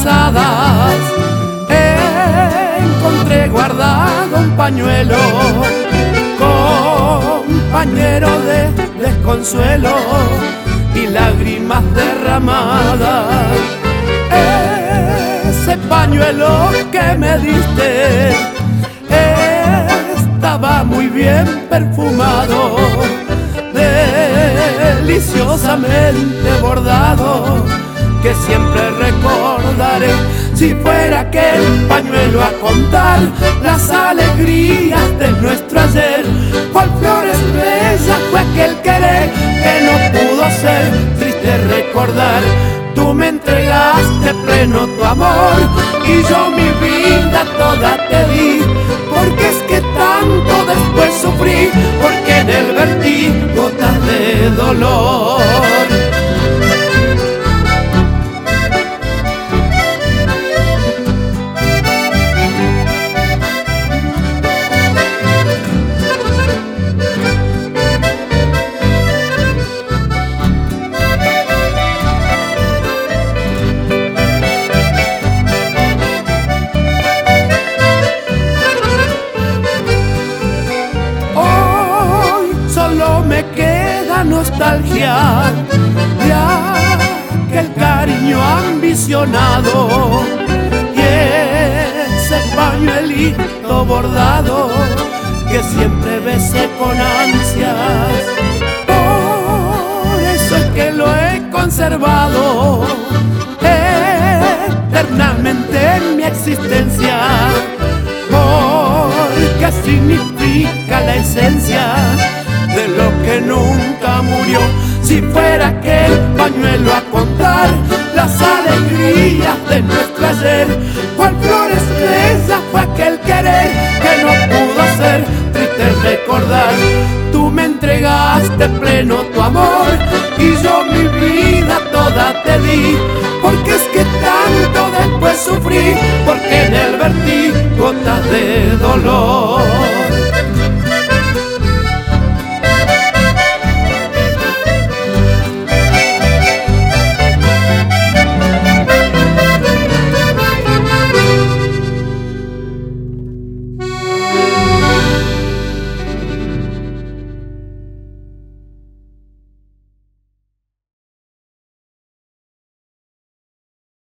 pasadas encontré guardado un pañuelo, compañero de desconsuelo y lágrimas derramadas. Ese pañuelo que me diste estaba muy bien perfumado, deliciosamente bordado, que siempre recordaré. Si fuera aquel pañuelo a contar las alegrías de nuestro ayer, cual flores bellas fue aquel querer que no pudo ser. Triste recordar, tú me entregaste pleno tu amor y yo mi vida toda te di. Porque es que tanto después sufrí, porque en él vertí gotas de dolor. Me queda nostalgia de aquel cariño ambicionado y ese pañuelito bordado que siempre besé con ansias. Por eso es que lo he conservado eternamente en mi existencia, porque significa la esencia de lo que nunca murió. Si fuera aquel pañuelo a contar las alegrías de nuestro ayer, cual flores bellas fue aquel querer que no pudo ser. Triste recordar, tú me entregaste pleno tu amor y yo mi vida toda te di. Porque es que tanto después sufrí, porque en él vertí gotas de dolor.